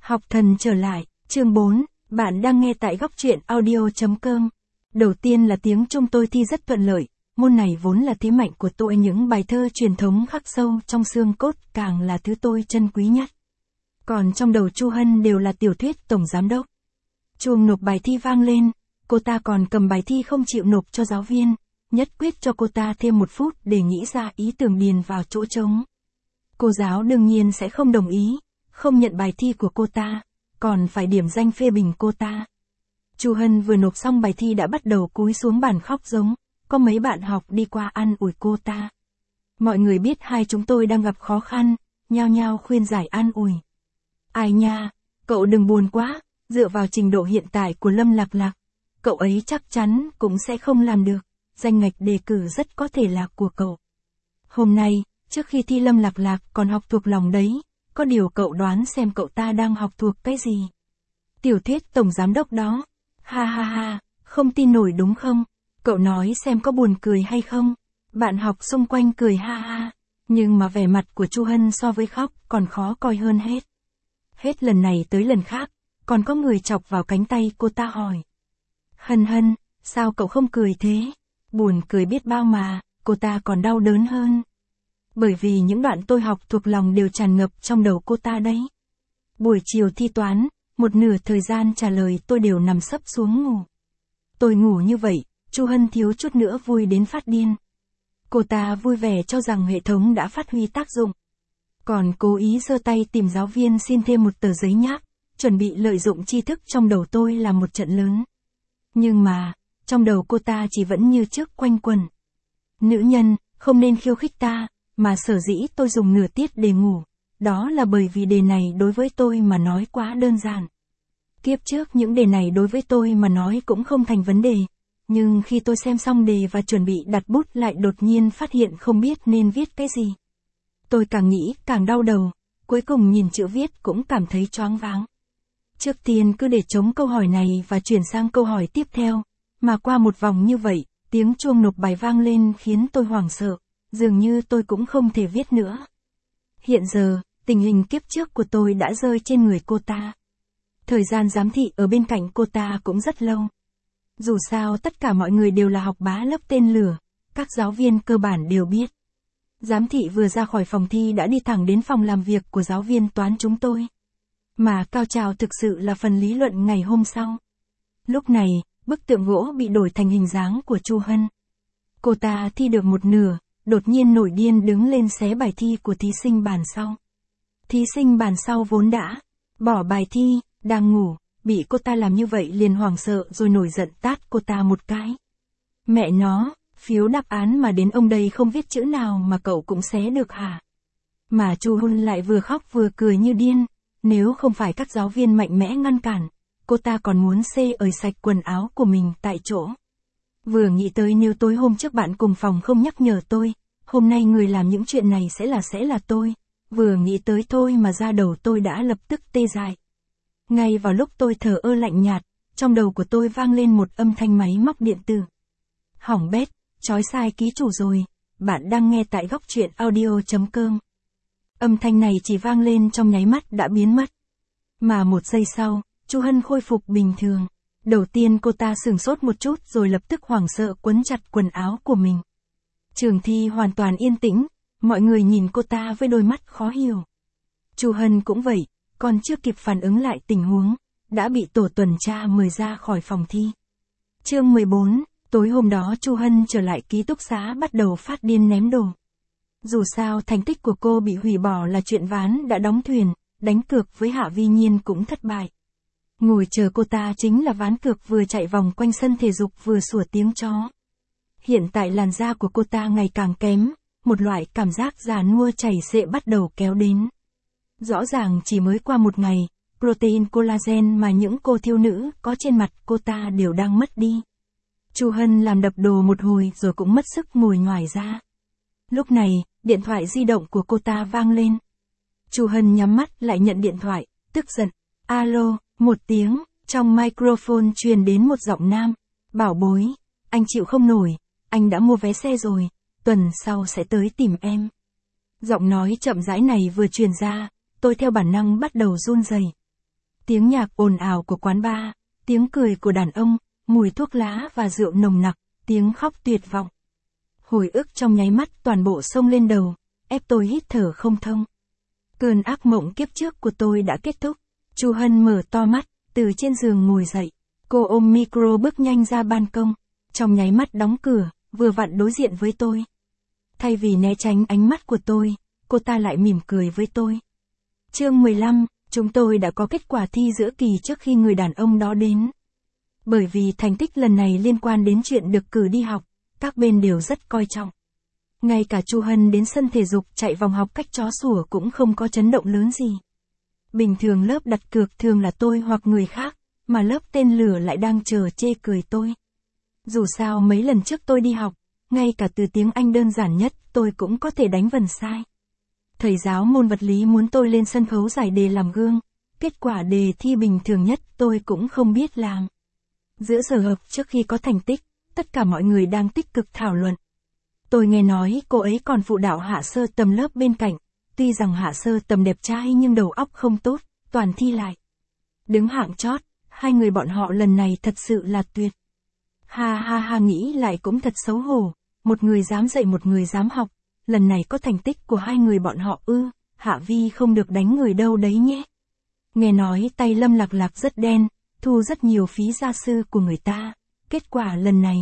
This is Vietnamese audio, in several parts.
Học thần trở lại, chương 4, bạn đang nghe tại góc truyện audio.com. Đầu tiên là tiếng Trung tôi thi rất thuận lợi, môn này vốn là thế mạnh của tôi, những bài thơ truyền thống khắc sâu trong xương cốt càng là thứ tôi trân quý nhất. Còn trong đầu Chu Hân đều là tiểu thuyết tổng giám đốc. Chuông nộp bài thi vang lên, cô ta còn cầm bài thi không chịu nộp cho giáo viên, nhất quyết cho cô ta thêm 1 phút để nghĩ ra ý tưởng điền vào chỗ trống. Cô giáo đương nhiên sẽ không đồng ý, không nhận bài thi của cô ta, còn phải điểm danh phê bình cô ta. Chu Hân vừa nộp xong bài thi đã bắt đầu cúi xuống bàn khóc giống, có mấy bạn học đi qua an ủi cô ta. Mọi người biết hai chúng tôi đang gặp khó khăn, nhao nhao khuyên giải an ủi. Ai nha, cậu đừng buồn quá, dựa vào trình độ hiện tại của Lâm Lạc Lạc, cậu ấy chắc chắn cũng sẽ không làm được, danh ngạch đề cử rất có thể là của cậu. Hôm nay, trước khi thi Lâm Lạc Lạc còn học thuộc lòng đấy, có điều cậu đoán xem cậu ta đang học thuộc cái gì? Tiểu thuyết tổng giám đốc đó. Ha ha ha, không tin nổi đúng không? Cậu nói xem có buồn cười hay không? Bạn học xung quanh cười ha ha, nhưng mà vẻ mặt của Chu Hân so với khóc còn khó coi hơn hết. Hết lần này tới lần khác, còn có người chọc vào cánh tay cô ta hỏi. Hân Hân, sao cậu không cười thế? Buồn cười biết bao mà, cô ta còn đau đớn hơn. Bởi vì những đoạn tôi học thuộc lòng đều tràn ngập trong đầu cô ta đấy. Buổi chiều thi toán, một nửa thời gian trả lời tôi đều nằm sấp xuống ngủ. Tôi ngủ như vậy, Chu Hân thiếu chút nữa vui đến phát điên. Cô ta vui vẻ cho rằng hệ thống đã phát huy tác dụng. Còn cố ý giơ tay tìm giáo viên xin thêm một tờ giấy nháp, chuẩn bị lợi dụng tri thức trong đầu tôi là một trận lớn. Nhưng mà, trong đầu cô ta chỉ vẫn như trước quanh quẩn. Nữ nhân, không nên khiêu khích ta, mà sở dĩ tôi dùng nửa tiết để ngủ, đó là bởi vì đề này đối với tôi mà nói quá đơn giản. Kiếp trước những đề này đối với tôi mà nói cũng không thành vấn đề, nhưng khi tôi xem xong đề và chuẩn bị đặt bút lại đột nhiên phát hiện không biết nên viết cái gì. Tôi càng nghĩ càng đau đầu, cuối cùng nhìn chữ viết cũng cảm thấy choáng váng. Trước tiên cứ để trống câu hỏi này và chuyển sang câu hỏi tiếp theo, mà qua một vòng như vậy, tiếng chuông nộp bài vang lên khiến tôi hoảng sợ, dường như tôi cũng không thể viết nữa. Hiện giờ, tình hình kiếp trước của tôi đã rơi trên người cô ta. Thời gian giám thị ở bên cạnh cô ta cũng rất lâu. Dù sao tất cả mọi người đều là học bá lớp tên lửa, các giáo viên cơ bản đều biết. Giám thị vừa ra khỏi phòng thi đã đi thẳng đến phòng làm việc của giáo viên toán chúng tôi. Mà cao trào thực sự là phần lý luận ngày hôm sau. Lúc này, bức tượng gỗ bị đổi thành hình dáng của Chu Hân. Cô ta thi được một nửa, đột nhiên nổi điên đứng lên xé bài thi của thí sinh bàn sau. Thí sinh bàn sau vốn đã bỏ bài thi, đang ngủ, bị cô ta làm như vậy liền hoảng sợ rồi nổi giận tát cô ta một cái. Mẹ nó, phiếu đáp án mà đến ông đây không viết chữ nào mà cậu cũng xé được hả? Mà Chu Hân lại vừa khóc vừa cười như điên, nếu không phải các giáo viên mạnh mẽ ngăn cản, cô ta còn muốn xê ời sạch quần áo của mình tại chỗ. Vừa nghĩ tới nếu tối hôm trước bạn cùng phòng không nhắc nhở tôi, hôm nay người làm những chuyện này sẽ là tôi. Vừa nghĩ tới thôi mà da đầu tôi đã lập tức tê dại. Ngay vào lúc tôi thờ ơ lạnh nhạt, trong đầu của tôi vang lên một âm thanh máy móc điện tử. Hỏng bét, chói sai ký chủ rồi, bạn đang nghe tại góc truyện audio.com. Âm thanh này chỉ vang lên trong nháy mắt đã biến mất. Mà 1 giây sau, Chu Hân khôi phục bình thường. Đầu tiên cô ta sửng sốt một chút rồi lập tức hoảng sợ quấn chặt quần áo của mình. Trường thi hoàn toàn yên tĩnh, mọi người nhìn cô ta với đôi mắt khó hiểu. Chu Hân cũng vậy, còn chưa kịp phản ứng lại tình huống, đã bị tổ tuần tra mời ra khỏi phòng thi. Chương 14, tối hôm đó Chu Hân trở lại ký túc xá bắt đầu phát điên ném đồ. Dù sao thành tích của cô bị hủy bỏ là chuyện ván đã đóng thuyền, đánh cược với Hạ Vi Nhiên cũng thất bại. Ngồi chờ cô ta chính là ván cược vừa chạy vòng quanh sân thể dục vừa sủa tiếng chó. Hiện tại làn da của cô ta ngày càng kém, một loại cảm giác già nua chảy xệ bắt đầu kéo đến. Rõ ràng chỉ mới qua 1 ngày, protein collagen mà những cô thiếu nữ có trên mặt cô ta đều đang mất đi. Chu Hân làm đập đồ một hồi rồi cũng mất sức ngồi nhoài ra. Lúc này, điện thoại di động của cô ta vang lên. Chu Hân nhắm mắt lại nhận điện thoại, tức giận. Alo, 1 tiếng, trong microphone truyền đến một giọng nam. Bảo bối, anh chịu không nổi, anh đã mua vé xe rồi, tuần sau sẽ tới tìm em. Giọng nói chậm rãi này vừa truyền ra, tôi theo bản năng bắt đầu run rẩy. tiếng nhạc ồn ào của quán bar, tiếng cười của đàn ông, mùi thuốc lá và rượu nồng nặc, tiếng khóc tuyệt vọng. Hồi ức trong nháy mắt toàn bộ xông lên đầu, ép tôi hít thở không thông. Cơn ác mộng kiếp trước của tôi đã kết thúc. Chu Hân mở to mắt, từ trên giường ngồi dậy. Cô ôm micro bước nhanh ra ban công, trong nháy mắt đóng cửa, vừa vặn đối diện với tôi. Thay vì né tránh ánh mắt của tôi, cô ta lại mỉm cười với tôi. Chương 15, chúng tôi đã có kết quả thi giữa kỳ trước khi người đàn ông đó đến. Bởi vì thành tích lần này liên quan đến chuyện được cử đi học, các bên đều rất coi trọng. Ngay cả Chu Hân đến sân thể dục chạy vòng học cách chó sủa cũng không có chấn động lớn gì. Bình thường lớp đặt cược thường là tôi hoặc người khác, mà lớp tên lửa lại đang chờ chê cười tôi. Dù sao mấy lần trước tôi đi học, ngay cả từ tiếng Anh đơn giản nhất tôi cũng có thể đánh vần sai. Thầy giáo môn vật lý muốn tôi lên sân khấu giải đề làm gương, kết quả đề thi bình thường nhất tôi cũng không biết làm. Giữa giờ học trước khi có thành tích, tất cả mọi người đang tích cực thảo luận. Tôi nghe nói cô ấy còn phụ đạo Hạ Sơ Tầm lớp bên cạnh, tuy rằng Hạ Sơ Tầm đẹp trai nhưng đầu óc không tốt, toàn thi lại. Đứng hạng chót, hai người bọn họ lần này thật sự là tuyệt. Ha ha ha, nghĩ lại cũng thật xấu hổ, một người dám dạy một người dám học, lần này có thành tích của hai người bọn họ ư, Hạ Vi không được đánh người đâu đấy nhé. Nghe nói tay Lâm Lạc Lạc rất đen, thu rất nhiều phí gia sư của người ta, kết quả lần này.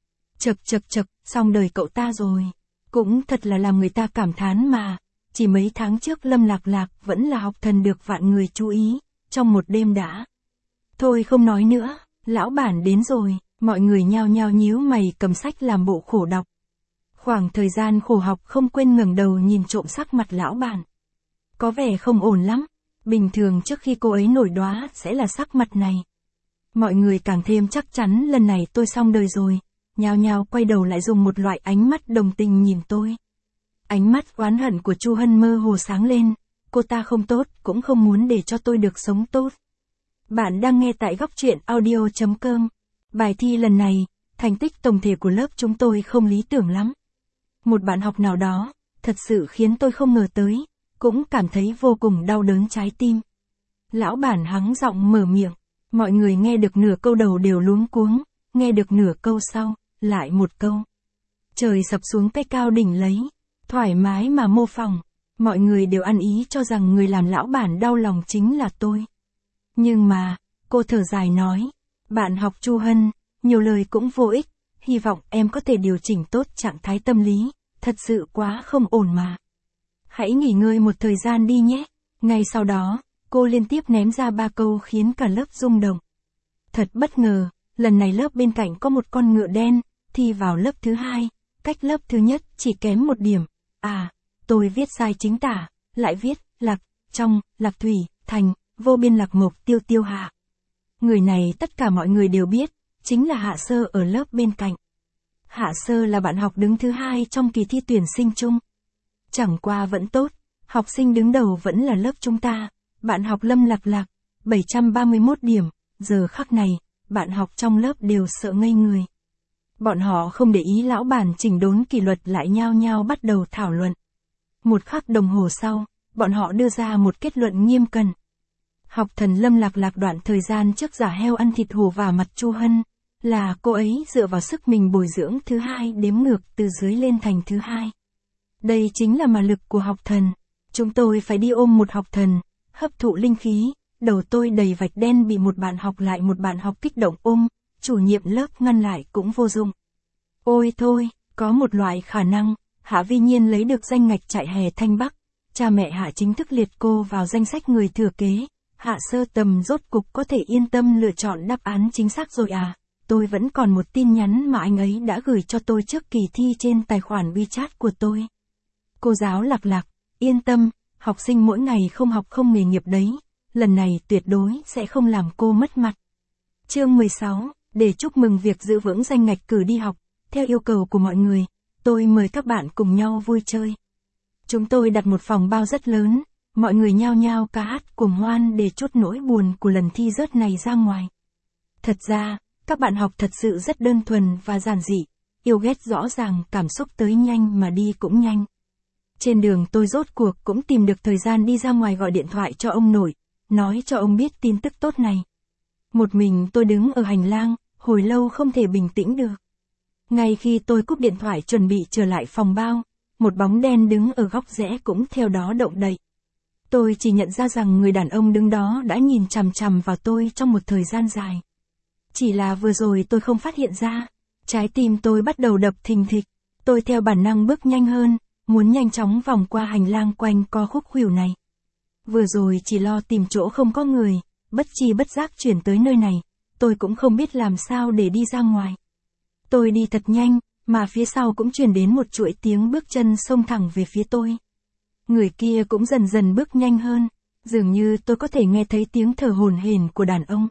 Chật, xong đời cậu ta rồi. Cũng thật là làm người ta cảm thán mà, chỉ mấy tháng trước Lâm Lạc Lạc vẫn là học thần được vạn người chú ý, trong một đêm đã. Thôi không nói nữa, lão bản đến rồi, mọi người nhao nhao nhíu mày cầm sách làm bộ khổ đọc. Khoảng thời gian khổ học không quên ngẩng đầu nhìn trộm sắc mặt lão bản. Có vẻ không ổn lắm, bình thường trước khi cô ấy nổi đoá sẽ là sắc mặt này. Mọi người càng thêm chắc chắn lần này tôi xong đời rồi, nhao nhao quay đầu lại dùng một loại ánh mắt đồng tình nhìn tôi. Ánh mắt oán hận của Chu Hân mơ hồ sáng lên, cô ta không tốt cũng không muốn để cho tôi được sống tốt. Bạn đang nghe tại góc truyện audio.com. Bài thi lần này, thành tích tổng thể của lớp chúng tôi không lý tưởng lắm. Một bạn học nào đó, thật sự khiến tôi không ngờ tới, cũng cảm thấy vô cùng đau đớn trái tim. Lão bản hắng giọng mở miệng, mọi người nghe được nửa câu đầu đều luống cuống, nghe được nửa câu sau, lại một câu. Trời sập xuống cái cao đỉnh lấy, thoải mái mà mô phỏng, mọi người đều ăn ý cho rằng người làm lão bản đau lòng chính là tôi. Nhưng mà, cô thở dài nói, bạn học Chu Hân, nhiều lời cũng vô ích, hy vọng em có thể điều chỉnh tốt trạng thái tâm lý, thật sự quá không ổn mà. Hãy nghỉ ngơi một thời gian đi nhé. Ngay sau đó, cô liên tiếp ném ra 3 câu khiến cả lớp rung động. Thật bất ngờ, lần này lớp bên cạnh có một con ngựa đen, thi vào lớp thứ 2, cách lớp thứ nhất chỉ kém 1 điểm. À, tôi viết sai chính tả, lại viết, lạc, trong, lạc thủy, thành, vô biên lạc mộc tiêu tiêu hạ. Người này tất cả mọi người đều biết, chính là Hạ Sơ ở lớp bên cạnh. Hạ Sơ là bạn học đứng thứ 2 trong kỳ thi tuyển sinh chung. Chẳng qua vẫn tốt, học sinh đứng đầu vẫn là lớp chúng ta, bạn học Lâm Lạc Lạc, 731 điểm, giờ khắc này, bạn học trong lớp đều sợ ngây người. Bọn họ không để ý lão bản chỉnh đốn kỷ luật lại nhao nhao bắt đầu thảo luận. Một khắc đồng hồ sau, bọn họ đưa ra một kết luận nghiêm cẩn. Học thần Lâm Lạc Lạc đoạn thời gian trước giả heo ăn thịt hổ vào mặt Chu Hân, là cô ấy dựa vào sức mình bồi dưỡng thứ 2 đếm ngược từ dưới lên thành thứ 2. Đây chính là mà lực của học thần. Chúng tôi phải đi ôm một học thần, hấp thụ linh khí, đầu tôi đầy vạch đen bị một bạn học kích động ôm, chủ nhiệm lớp ngăn lại cũng vô dụng. Ôi thôi, có một loại khả năng, Hạ Vi Nhiên lấy được danh ngạch trại hè Thanh Bắc, cha mẹ Hạ chính thức liệt cô vào danh sách người thừa kế, Hạ Sơ Tầm rốt cục có thể yên tâm lựa chọn đáp án chính xác rồi à. Tôi vẫn còn một tin nhắn mà anh ấy đã gửi cho tôi trước kỳ thi trên tài khoản WeChat của tôi. Cô giáo Lạc Lạc, yên tâm, học sinh mỗi ngày không học không nghề nghiệp đấy, lần này tuyệt đối sẽ không làm cô mất mặt. Chương 16, để chúc mừng việc giữ vững danh ngạch cử đi học, theo yêu cầu của mọi người, tôi mời các bạn cùng nhau vui chơi. Chúng tôi đặt một phòng bao rất lớn, mọi người nhao nhao ca hát cuồng hoan để trút nỗi buồn của lần thi rớt này ra ngoài. Thật ra, các bạn học thật sự rất đơn thuần và giản dị, yêu ghét rõ ràng, cảm xúc tới nhanh mà đi cũng nhanh. Trên đường tôi rốt cuộc cũng tìm được thời gian đi ra ngoài gọi điện thoại cho ông nội, nói cho ông biết tin tức tốt này. Một mình tôi đứng ở hành lang, hồi lâu không thể bình tĩnh được. Ngay khi tôi cúp điện thoại chuẩn bị trở lại phòng bao, một bóng đen đứng ở góc rẽ cũng theo đó động đậy. Tôi chỉ nhận ra rằng người đàn ông đứng đó đã nhìn chằm chằm vào tôi trong một thời gian dài. Chỉ là vừa rồi tôi không phát hiện ra, trái tim tôi bắt đầu đập thình thịch. Tôi theo bản năng bước nhanh hơn, muốn nhanh chóng vòng qua hành lang quanh co khúc khuỷu này. Vừa rồi chỉ lo tìm chỗ không có người, bất tri bất giác chuyển tới nơi này, tôi cũng không biết làm sao để đi ra ngoài. Tôi đi thật nhanh, mà phía sau cũng truyền đến một chuỗi tiếng bước chân xông thẳng về phía tôi. Người kia cũng dần dần bước nhanh hơn, dường như tôi có thể nghe thấy tiếng thở hổn hển của đàn ông.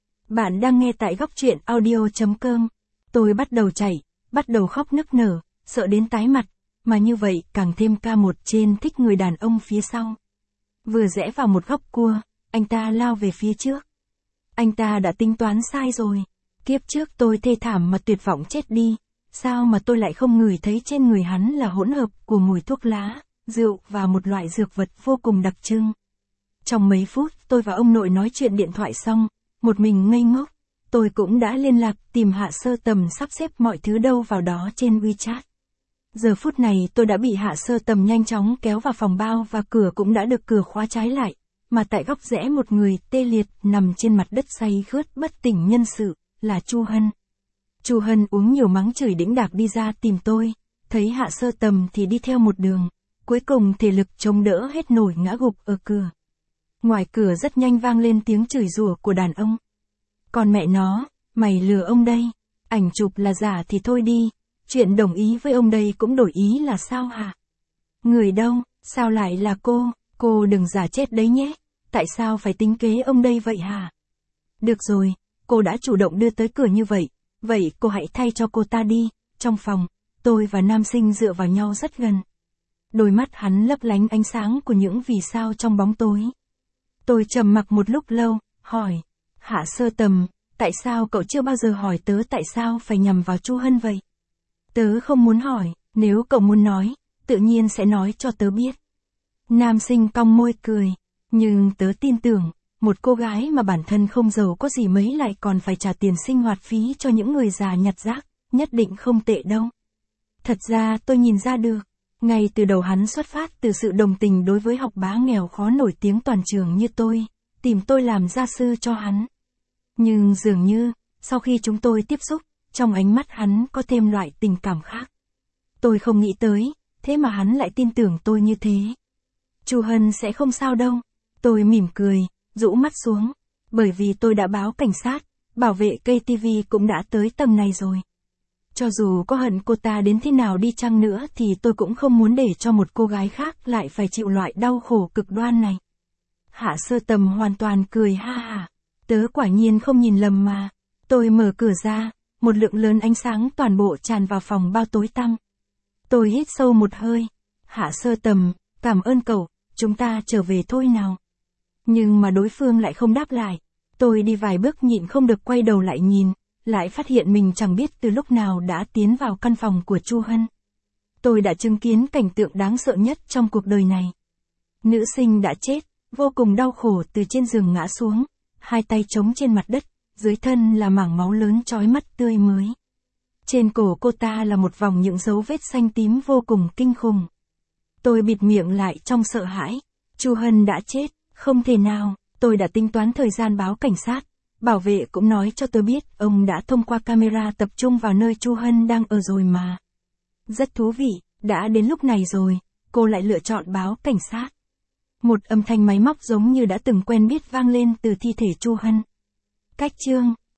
Bạn đang nghe tại góc truyện audio.com. Tôi bắt đầu chạy, bắt đầu khóc nức nở, sợ đến tái mặt, mà như vậy càng thêm ca một trên thích người đàn ông phía sau. Vừa rẽ vào một góc cua, anh ta lao về phía trước. Anh ta đã tính toán sai rồi. Kiếp trước tôi thê thảm mà tuyệt vọng chết đi, sao mà tôi lại không ngửi thấy trên người hắn là hỗn hợp của mùi thuốc lá, rượu và một loại dược vật vô cùng đặc trưng. Trong mấy phút tôi và ông nội nói chuyện điện thoại xong, một mình ngây ngốc, tôi cũng đã liên lạc tìm Hạ Sơ Tầm sắp xếp mọi thứ đâu vào đó trên WeChat. Giờ phút này tôi đã bị Hạ Sơ Tầm nhanh chóng kéo vào phòng bao và cửa cũng đã được cửa khóa trái lại, mà tại góc rẽ một người tê liệt nằm trên mặt đất say khướt bất tỉnh nhân sự, là Chu Hân. Chu Hân uống nhiều mắng chửi đĩnh đạc đi ra tìm tôi, thấy Hạ Sơ Tầm thì đi theo một đường, cuối cùng thể lực chống đỡ hết nổi ngã gục ở cửa. Ngoài cửa rất nhanh vang lên tiếng chửi rủa của đàn ông. Còn mẹ nó, mày lừa ông đây, ảnh chụp là giả thì thôi đi, chuyện đồng ý với ông đây cũng đổi ý là sao hả? Người đâu, sao lại là cô đừng giả chết đấy nhé, tại sao phải tính kế ông đây vậy hả? Được rồi, cô đã chủ động đưa tới cửa như vậy cô hãy thay cho cô ta đi. Trong phòng, tôi và nam sinh dựa vào nhau rất gần. Đôi mắt hắn lấp lánh ánh sáng của những vì sao trong bóng tối. Tôi trầm mặc một lúc lâu, hỏi, Hạ Sơ Tầm, tại sao cậu chưa bao giờ hỏi tớ tại sao phải nhằm vào Chu Hân vậy? Tớ không muốn hỏi, nếu cậu muốn nói, tự nhiên sẽ nói cho tớ biết. Nam sinh cong môi cười, nhưng tớ tin tưởng, một cô gái mà bản thân không giàu có gì mấy lại còn phải trả tiền sinh hoạt phí cho những người già nhặt rác, nhất định không tệ đâu. Thật ra tôi nhìn ra được, ngay từ đầu hắn xuất phát từ sự đồng tình đối với học bá nghèo khó nổi tiếng toàn trường như tôi, tìm tôi làm gia sư cho hắn. Nhưng dường như, sau khi chúng tôi tiếp xúc, trong ánh mắt hắn có thêm loại tình cảm khác. Tôi không nghĩ tới, thế mà hắn lại tin tưởng tôi như thế. Chu Hân sẽ không sao đâu. Tôi mỉm cười, rũ mắt xuống, bởi vì tôi đã báo cảnh sát, bảo vệ KTV cũng đã tới tầng này rồi. Cho dù có hận cô ta đến thế nào đi chăng nữa thì tôi cũng không muốn để cho một cô gái khác lại phải chịu loại đau khổ cực đoan này. Hạ Sơ Tầm hoàn toàn cười ha hả. Tớ quả nhiên không nhìn lầm mà. Tôi mở cửa ra, một lượng lớn ánh sáng toàn bộ tràn vào phòng bao tối tăm. Tôi hít sâu một hơi. Hạ Sơ Tầm, cảm ơn cậu, chúng ta trở về thôi nào. Nhưng mà đối phương lại không đáp lại. Tôi đi vài bước nhịn không được quay đầu lại nhìn, lại phát hiện mình chẳng biết từ lúc nào đã tiến vào căn phòng của Chu Hân. Tôi đã chứng kiến cảnh tượng đáng sợ nhất trong cuộc đời này. Nữ sinh đã chết, vô cùng đau khổ từ trên giường ngã xuống, hai tay chống trên mặt đất, dưới thân là mảng máu lớn chói mắt tươi mới. Trên cổ cô ta là một vòng những dấu vết xanh tím vô cùng kinh khủng. Tôi bịt miệng lại trong sợ hãi. Chu Hân đã chết, không thể nào, tôi đã tính toán thời gian báo cảnh sát. Bảo vệ cũng nói cho tôi biết ông đã thông qua camera tập trung vào nơi Chu Hân đang ở rồi mà. Rất thú vị, đã đến lúc này rồi, cô lại lựa chọn báo cảnh sát. Một âm thanh máy móc giống như đã từng quen biết vang lên từ thi thể Chu Hân. Cách chương